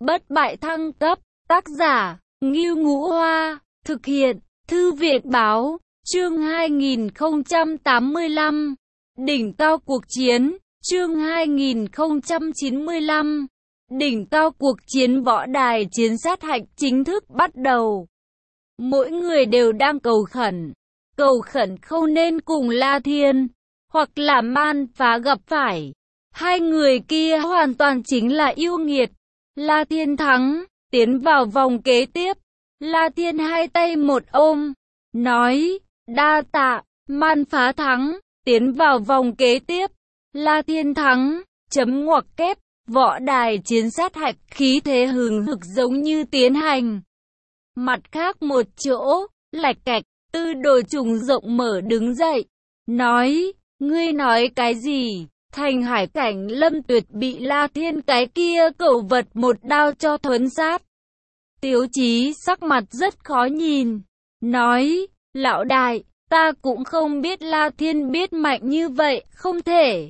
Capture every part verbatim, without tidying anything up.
bất bại thăng cấp, tác giả, Ngưu Ngũ Hoa, thực hiện, Thư viện Báo, chương hai nghìn không trăm tám mươi lăm, đỉnh cao cuộc chiến, chương hai nghìn không trăm chín mươi lăm, đỉnh cao cuộc chiến. Võ đài chiến sát hạch chính thức bắt đầu. Mỗi người đều đang cầu khẩn, cầu khẩn không nên cùng La Thiên, hoặc là Man Phá gặp phải. Hai người kia hoàn toàn chính là yêu nghiệt. La Thiên thắng, tiến vào vòng kế tiếp. La Thiên hai tay một ôm, nói, đa tạ. Man Phá thắng, tiến vào vòng kế tiếp. La Thiên thắng, chấm ngoặc kép. Võ đài chiến sát hạch khí thế hừng hực giống như tiến hành. Mặt khác một chỗ, lạch cạch, Tư Đồ Trùng rộng mở đứng dậy, nói, ngươi nói cái gì? Thành hải cảnh Lâm Tuyệt bị La Thiên cái kia cẩu vật một đao cho thuấn sát. Tiếu Chí sắc mặt rất khó nhìn, nói, lão đại, ta cũng không biết La Thiên biết mạnh như vậy, không thể.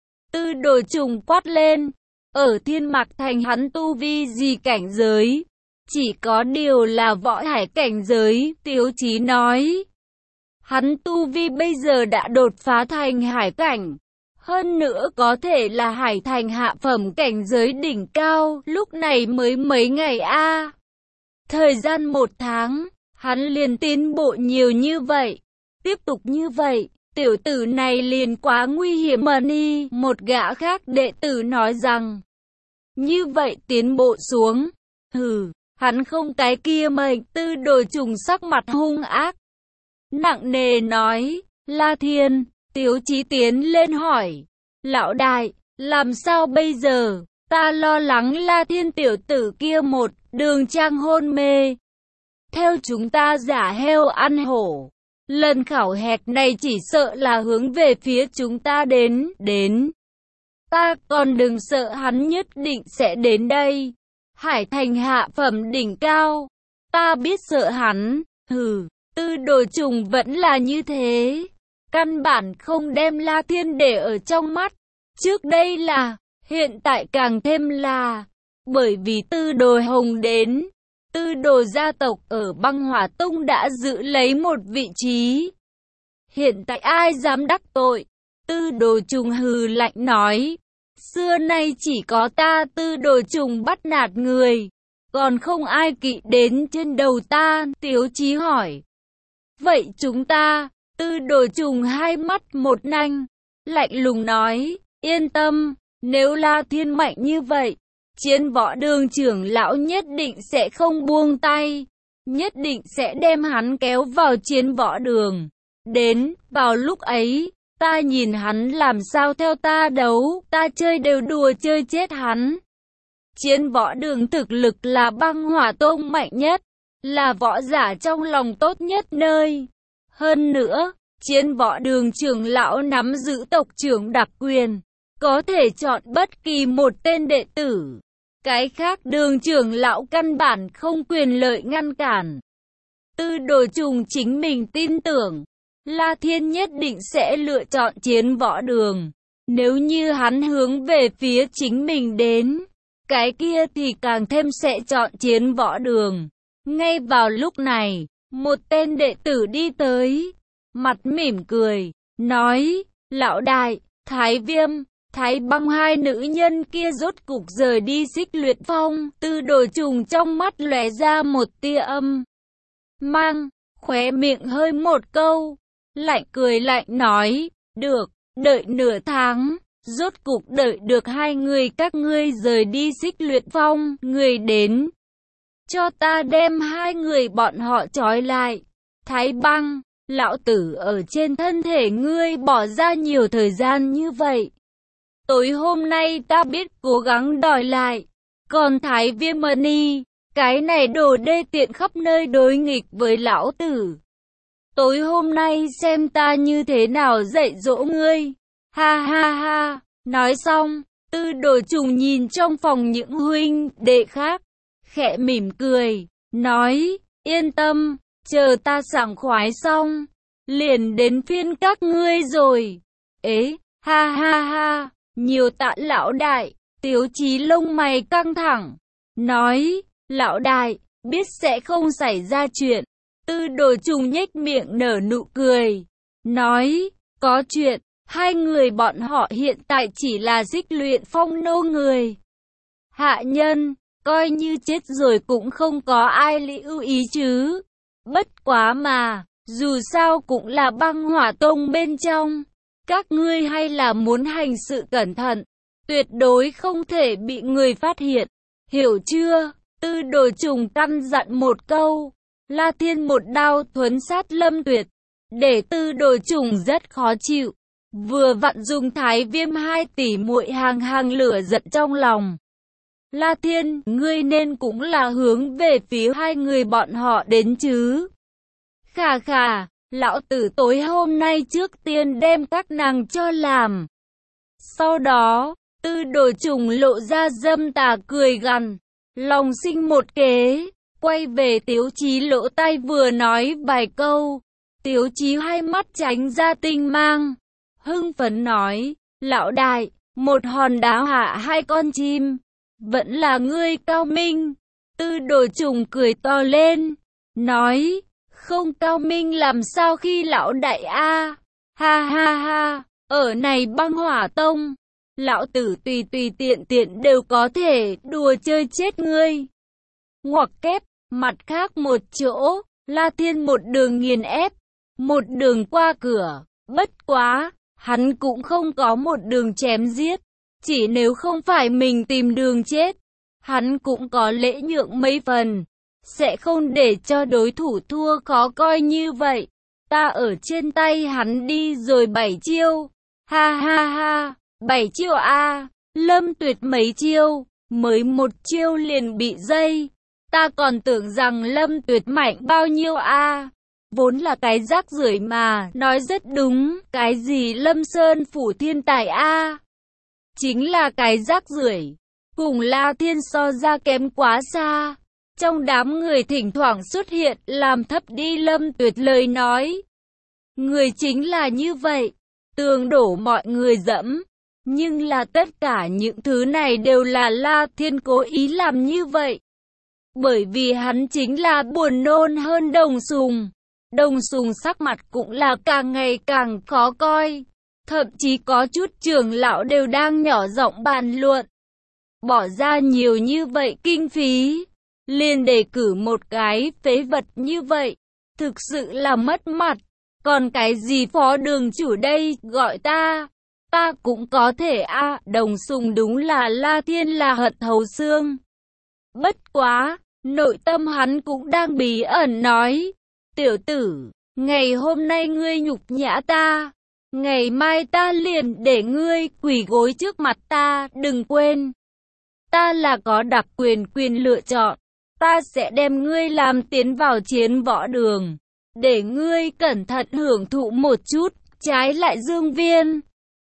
Tư Đồ Trùng quát lên, ở Thiên Mạc Thành hắn tu vi gì cảnh giới? Chỉ có điều là võ hải cảnh giới. Tiếu Chí nói, hắn tu vi bây giờ đã đột phá thành hải cảnh. Hơn nữa có thể là hải thành hạ phẩm cảnh giới đỉnh cao, lúc này mới mấy ngày a à. Thời gian một tháng, hắn liền tiến bộ nhiều như vậy. Tiếp tục như vậy, tiểu tử này liền quá nguy hiểm mà đi. Một gã khác đệ tử nói rằng, như vậy tiến bộ xuống, hừ, hắn không cái kia mệnh. Tư Đồ Trùng sắc mặt hung ác, nặng nề nói, La Thiên. Tiếu Chí tiến lên hỏi, lão đại, làm sao bây giờ? Ta lo lắng La Thiên tiểu tử kia một đường trang hôn mê. Theo chúng ta giả heo ăn hổ, lần khảo hạch này chỉ sợ là hướng về phía chúng ta đến, đến. Ta còn đừng sợ, hắn nhất định sẽ đến đây. Hải thành hạ phẩm đỉnh cao, ta biết sợ hắn, hừ. Tư Đồ Trùng vẫn là như thế, căn bản không đem La Thiên để ở trong mắt. Trước đây là, hiện tại càng thêm là, bởi vì Tư Đồ Hồng đến, Tư Đồ gia tộc ở Băng Hỏa Tông đã giữ lấy một vị trí. Hiện tại ai dám đắc tội? Tư Đồ Trùng hừ lạnh nói, xưa nay chỉ có ta Tư Đồ Trùng bắt nạt người, còn không ai kỵ đến trên đầu ta. Tiếu Chí hỏi, vậy chúng ta? Tư Đồ Trùng hai mắt một nanh, lạnh lùng nói, yên tâm, nếu La Thiên mạnh như vậy, Chiến Võ Đường trưởng lão nhất định sẽ không buông tay, nhất định sẽ đem hắn kéo vào Chiến Võ Đường. Đến, vào lúc ấy, ta nhìn hắn làm sao theo ta đấu, ta chơi đều đùa chơi chết hắn. Chiến Võ Đường thực lực là Băng Hỏa Tông mạnh nhất, là võ giả trong lòng tốt nhất nơi. Hơn nữa, Chiến Võ Đường trưởng lão nắm giữ tộc trưởng đặc quyền, có thể chọn bất kỳ một tên đệ tử. Cái khác đường trưởng lão căn bản không quyền lợi ngăn cản. Tư Đồ Trùng chính mình tin tưởng, La Thiên nhất định sẽ lựa chọn Chiến Võ Đường. Nếu như hắn hướng về phía chính mình đến, cái kia thì càng thêm sẽ chọn Chiến Võ Đường. Ngay vào lúc này, một tên đệ tử đi tới, mặt mỉm cười, nói, lão đại, Thái Viêm, Thái Băng hai nữ nhân kia rốt cục rời đi Xích Luyện Phong. Tư Đồ Trùng trong mắt lóe ra một tia âm mang, khóe miệng hơi một câu, lạnh cười lạnh nói, được, đợi nửa tháng, rốt cục đợi được hai người các ngươi rời đi Xích Luyện Phong. Người đến, cho ta đem hai người bọn họ trói lại. Thái Băng, lão tử ở trên thân thể ngươi bỏ ra nhiều thời gian như vậy, tối hôm nay ta biết cố gắng đòi lại. Còn Thái Viêm Mani, cái này đồ đê tiện khắp nơi đối nghịch với lão tử, tối hôm nay xem ta như thế nào dạy dỗ ngươi. Ha ha ha. Nói xong, Tư Đồ Trùng nhìn trong phòng những huynh đệ khác, khẽ mỉm cười, nói, yên tâm, chờ ta sảng khoái xong, liền đến phiên các ngươi rồi. Ế, ha ha ha, nhiều tạ lão đại. Tiếu Chí lông mày căng thẳng, nói, lão đại, biết sẽ không xảy ra chuyện. Tư Đồ Trùng nhếch miệng nở nụ cười, nói, có chuyện, hai người bọn họ hiện tại chỉ là Xích Luyện Phong nô người. Hạ nhân, coi như chết rồi cũng không có ai lưu ý chứ. Bất quá mà, dù sao cũng là Băng Hỏa Tông bên trong. Các ngươi hay là muốn hành sự cẩn thận, tuyệt đối không thể bị người phát hiện. Hiểu chưa? Tư Đồ Trùng căn dặn một câu. La Thiên một đao thuấn sát Lâm Tuyệt, để Tư Đồ Trùng rất khó chịu. Vừa vặn dùng Thái Viêm hai tỷ muội hàng hàng lửa giận trong lòng. La Thiên, ngươi nên cũng là hướng về phía hai người bọn họ đến chứ. Khà khà, lão tử tối hôm nay trước tiên đem các nàng cho làm. Sau đó, Tư Đồ Trùng lộ ra dâm tà cười gằn, lòng sinh một kế, quay về Tiếu Chí lỗ tai vừa nói vài câu. Tiếu Chí hai mắt tránh ra tinh mang, hưng phấn nói, lão đại, một hòn đá hạ hai con chim, vẫn là ngươi cao minh. Tư Đồ Trùng cười to lên, nói, không cao minh làm sao khi lão đại a, ha ha ha, ở này Băng Hỏa Tông, lão tử tùy tùy tiện tiện đều có thể đùa chơi chết ngươi. Ngoặc kép, mặt khác một chỗ, La Thiên một đường nghiền ép, một đường qua cửa, bất quá, hắn cũng không có một đường chém giết, chỉ nếu không phải mình tìm đường chết, hắn cũng có lễ nhượng mấy phần, sẽ không để cho đối thủ thua khó coi như vậy. Ta ở trên tay hắn đi rồi bảy chiêu, ha ha ha, bảy chiêu a, Lâm Tuyệt mấy chiêu, mới một chiêu liền bị dây. Ta còn tưởng rằng Lâm Tuyệt mạnh bao nhiêu a, vốn là cái rác rưởi mà, nói rất đúng, cái gì Lâm Sơn phủ thiên tài a, chính là cái rác rưởi, cùng La Thiên so ra kém quá xa. Trong đám người thỉnh thoảng xuất hiện làm thấp đi Lâm Tuyệt lời nói. Người chính là như vậy, tường đổ mọi người dẫm, nhưng là tất cả những thứ này đều là La Thiên cố ý làm như vậy. Bởi vì hắn chính là buồn nôn hơn Đồng Sùng. Đồng Sùng sắc mặt cũng là càng ngày càng khó coi. Thậm chí có chút trưởng lão đều đang nhỏ giọng bàn luận. Bỏ ra nhiều như vậy kinh phí, liền đề cử một cái phế vật như vậy, thực sự là mất mặt. Còn cái gì phó đường chủ đây, gọi ta, ta cũng có thể a. À, Đồng Sùng đúng là La Thiên là hận thấu xương. Bất quá, nội tâm hắn cũng đang bí ẩn nói, tiểu tử, ngày hôm nay ngươi nhục nhã ta, ngày mai ta liền để ngươi quỳ gối trước mặt ta, đừng quên. Ta là có đặc quyền quyền lựa chọn, ta sẽ đem ngươi làm tiến vào chiến võ đường, để ngươi cẩn thận hưởng thụ một chút, trái lại Dương Viên.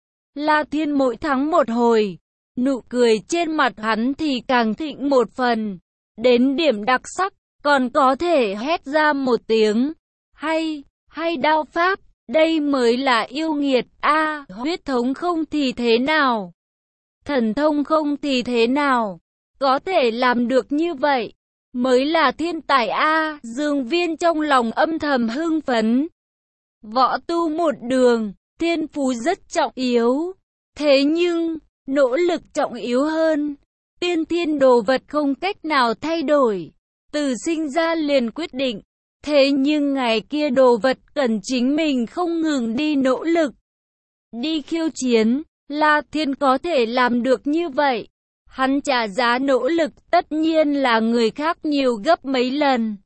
La Thiên mỗi thắng một hồi, nụ cười trên mặt hắn thì càng thịnh một phần, đến điểm đặc sắc, còn có thể hét ra một tiếng, hay, hay đao pháp, đây mới là yêu nghiệt, a, à, huyết thống không thì thế nào, thần thông không thì thế nào, có thể làm được như vậy, mới là thiên tài a. À, Dương Viên trong lòng âm thầm hưng phấn. Võ tu một đường, thiên phú rất trọng yếu, thế nhưng, nỗ lực trọng yếu hơn. Tiên thiên đồ vật không cách nào thay đổi, từ sinh ra liền quyết định, thế nhưng ngày kia đồ vật cần chính mình không ngừng đi nỗ lực, đi khiêu chiến. La Thiên có thể làm được như vậy, hắn trả giá nỗ lực tất nhiên là người khác nhiều gấp mấy lần.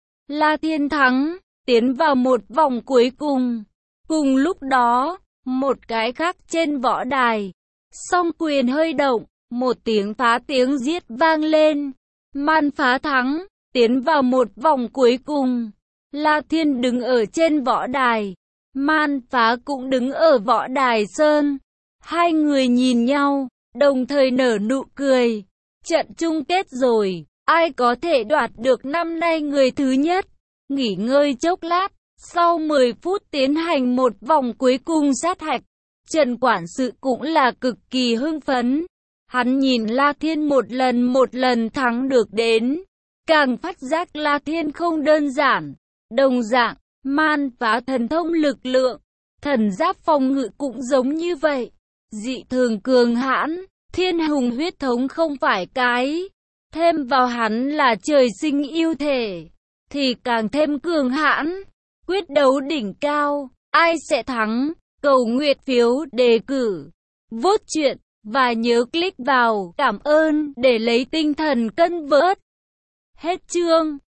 La Thiên thắng, tiến vào một vòng cuối cùng. Cùng lúc đó, một cái khác trên võ đài, song quyền hơi động, một tiếng phá tiếng giết vang lên. Man Phá thắng, tiến vào một vòng cuối cùng. La Thiên đứng ở trên võ đài, Man Phá cũng đứng ở võ đài sơn. Hai người nhìn nhau, đồng thời nở nụ cười. Trận chung kết rồi, ai có thể đoạt được năm nay người thứ nhất? Nghỉ ngơi chốc lát, sau mười phút tiến hành một vòng cuối cùng sát hạch. Trần quản sự cũng là cực kỳ hưng phấn. Hắn nhìn La Thiên một lần một lần thắng được đến, càng phát giác La Thiên không đơn giản. Đồng dạng, man phá thần thông lực lượng, thần giáp phòng ngự cũng giống như vậy. Dị thường cường hãn, thiên hùng huyết thống không phải cái. Thêm vào hắn là trời sinh yêu thể, thì càng thêm cường hãn. Quyết đấu đỉnh cao, ai sẽ thắng? Cầu nguyện phiếu đề cử, vote chuyện, và nhớ click vào cảm ơn để lấy tinh thần cân vớt. Hết chương.